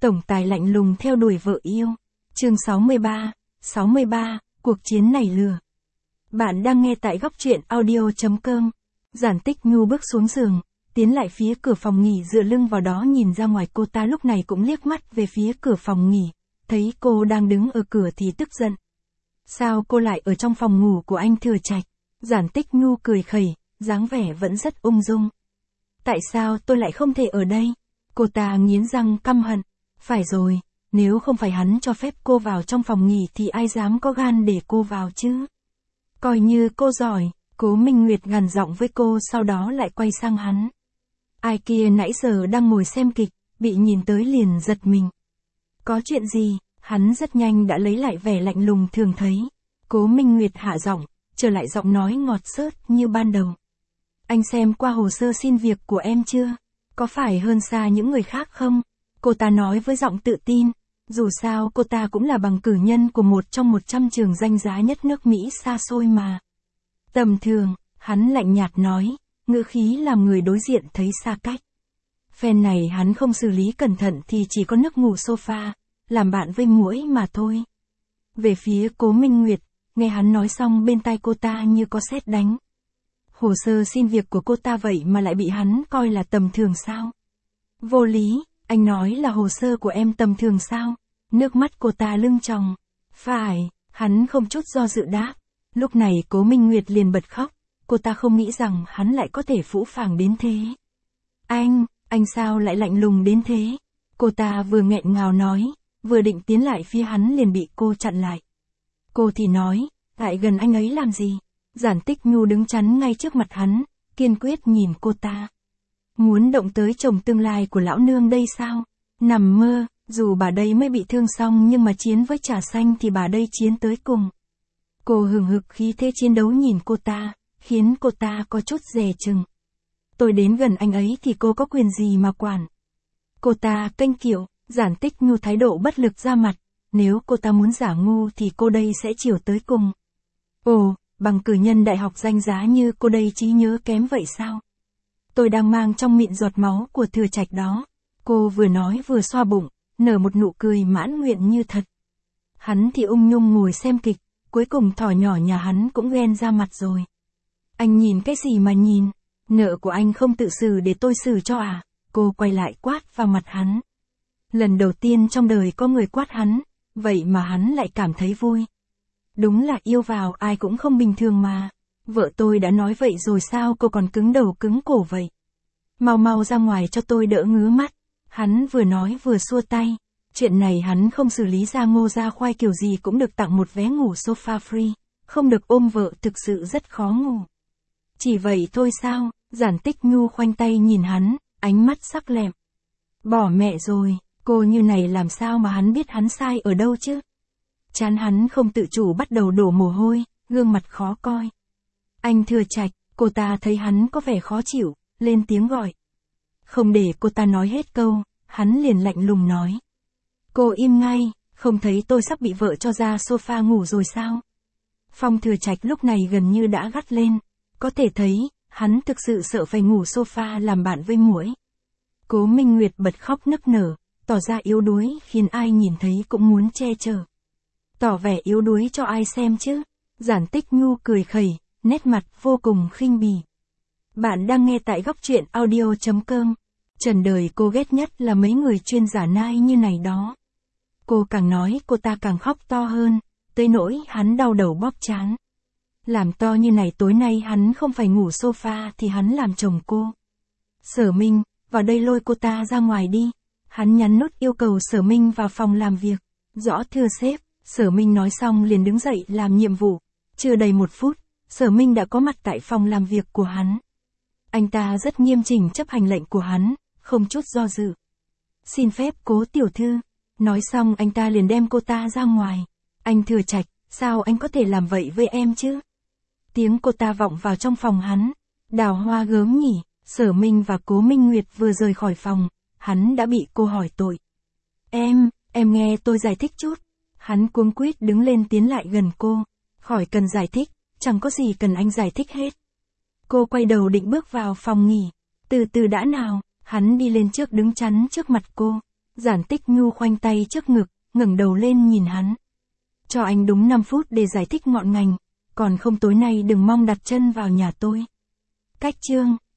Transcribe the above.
Tổng tài lạnh lùng theo đuổi vợ yêu. Chương 63, cuộc chiến này lừa. Bạn đang nghe tại góc truyện audio.com. Giản Tích Nhu bước xuống giường, tiến lại phía cửa phòng nghỉ dựa lưng vào đó nhìn ra ngoài. Cô ta lúc này cũng liếc mắt về phía cửa phòng nghỉ, thấy cô đang đứng ở cửa thì tức giận. Sao cô lại ở trong phòng ngủ của anh Thừa Trạch? Giản Tích Nhu cười khẩy, dáng vẻ vẫn rất ung dung. Tại sao tôi lại không thể ở đây? Cô ta nghiến răng căm hận. Phải rồi, nếu không phải hắn cho phép cô vào trong phòng nghỉ thì ai dám có gan để cô vào chứ? Coi như cô giỏi, Cố Minh Nguyệt gằn giọng với cô, sau đó lại quay sang hắn. Ai kia nãy giờ đang ngồi xem kịch, bị nhìn tới liền giật mình. Có chuyện gì? Hắn rất nhanh đã lấy lại vẻ lạnh lùng thường thấy. Cố Minh Nguyệt hạ giọng, trở lại giọng nói ngọt xớt như ban đầu. Anh xem qua hồ sơ xin việc của em chưa? Có phải hơn xa những người khác không? Cô ta nói với giọng tự tin. Dù sao cô ta cũng là bằng cử nhân của một trong 100 trường danh giá nhất nước Mỹ xa xôi mà. Tầm thường, hắn lạnh nhạt nói, ngữ khí làm người đối diện thấy xa cách. Phen này hắn không xử lý cẩn thận thì chỉ có nước ngủ sofa, làm bạn với muỗi mà thôi. Về phía Cố Minh Nguyệt, nghe hắn nói xong bên tai cô ta như có sét đánh. Hồ sơ xin việc của cô ta vậy mà lại bị hắn coi là tầm thường sao? Vô lý, anh nói là hồ sơ của em tầm thường sao? Nước mắt cô ta lưng tròng. Phải, hắn không chút do dự đáp. Lúc này Cố Minh Nguyệt liền bật khóc, cô ta không nghĩ rằng hắn lại có thể phũ phàng đến thế. Anh sao lại lạnh lùng đến thế? Cô ta vừa nghẹn ngào nói, vừa định tiến lại phía hắn liền bị cô chặn lại. Cô thì nói, lại gần anh ấy làm gì? Giản Tích Nhu đứng chắn ngay trước mặt hắn, kiên quyết nhìn cô ta. Muốn động tới chồng tương lai của lão nương đây sao? Nằm mơ, dù bà đây mới bị thương xong nhưng mà chiến với Trà Xanh thì bà đây chiến tới cùng. Cô hừng hực khí thế chiến đấu nhìn cô ta, khiến cô ta có chút dè chừng. Tôi đến gần anh ấy thì cô có quyền gì mà quản? Cô ta kênh kiệu, Giản Tích Nhu thái độ bất lực ra mặt, nếu cô ta muốn giả ngu thì cô đây sẽ chiều tới cùng. Ồ, bằng cử nhân đại học danh giá như cô đây trí nhớ kém vậy sao? Tôi đang mang trong miệng giọt máu của Thừa Trạch đó. Cô vừa nói vừa xoa bụng, nở một nụ cười mãn nguyện như thật. Hắn thì ung nhung ngồi xem kịch, cuối cùng thỏ nhỏ nhà hắn cũng ghen ra mặt rồi. Anh nhìn cái gì mà nhìn? Nợ của anh không tự xử để tôi xử cho à? Cô quay lại quát vào mặt hắn. Lần đầu tiên trong đời có người quát hắn, vậy mà hắn lại cảm thấy vui. Đúng là yêu vào ai cũng không bình thường mà. Vợ tôi đã nói vậy rồi sao cô còn cứng đầu cứng cổ vậy? Mau ra ngoài cho tôi đỡ ngứa mắt. Hắn vừa nói vừa xua tay. Chuyện này hắn không xử lý ra ngô ra khoai kiểu gì cũng được tặng một vé ngủ sofa free. Không được ôm vợ thực sự rất khó ngủ. Chỉ vậy thôi sao? Giản Tích Nhu khoanh tay nhìn hắn, ánh mắt sắc lẹm. Bỏ mẹ rồi, cô như này làm sao mà hắn biết hắn sai ở đâu chứ? Trán hắn không tự chủ bắt đầu đổ mồ hôi, gương mặt khó coi. Anh Thừa Trạch, cô ta thấy hắn có vẻ khó chịu, lên tiếng gọi. Không để cô ta nói hết câu, hắn liền lạnh lùng nói. Cô im ngay, không thấy tôi sắp bị vợ cho ra sofa ngủ rồi sao? Phong Thừa Trạch lúc này gần như đã gắt lên, có thể thấy, hắn thực sự sợ phải ngủ sofa làm bạn với muỗi. Cố Minh Nguyệt bật khóc nức nở, tỏ ra yếu đuối khiến ai nhìn thấy cũng muốn che chở. Tỏ vẻ yếu đuối cho ai xem chứ? Giản Tích Nhu cười khẩy, nét mặt vô cùng khinh bỉ. Bạn đang nghe tại góc truyện audio.com. Trần đời cô ghét nhất là mấy người chuyên giả nai như này đó. Cô càng nói cô ta càng khóc to hơn, tới nỗi hắn đau đầu bóp trán. Làm to như này tối nay hắn không phải ngủ sofa thì hắn làm chồng cô. Sở Minh, vào đây lôi cô ta ra ngoài đi. Hắn nhắn nút yêu cầu Sở Minh vào phòng làm việc. Rõ thưa sếp. Sở Minh nói xong liền đứng dậy làm nhiệm vụ. Chưa đầy 1 phút, Sở Minh đã có mặt tại phòng làm việc của hắn. Anh ta rất nghiêm chỉnh chấp hành lệnh của hắn, không chút do dự. Xin phép Cố tiểu thư. Nói xong anh ta liền đem cô ta ra ngoài. Anh Thừa Trạch, sao anh có thể làm vậy với em chứ? Tiếng cô ta vọng vào trong phòng hắn. Đào Hoa gớm nhỉ, Sở Minh và Cố Minh Nguyệt vừa rời khỏi phòng, hắn đã bị cô hỏi tội. Em nghe tôi giải thích chút. Hắn cuống quýt đứng lên tiến lại gần cô. Khỏi cần giải thích, chẳng có gì cần anh giải thích hết. Cô quay đầu định bước vào phòng nghỉ. Từ từ đã nào, hắn đi lên trước đứng chắn trước mặt cô. Giản Tích Nhu khoanh tay trước ngực, ngẩng đầu lên nhìn hắn. Cho anh đúng 5 phút để giải thích ngọn ngành, còn không tối nay đừng mong đặt chân vào nhà tôi. Cách chương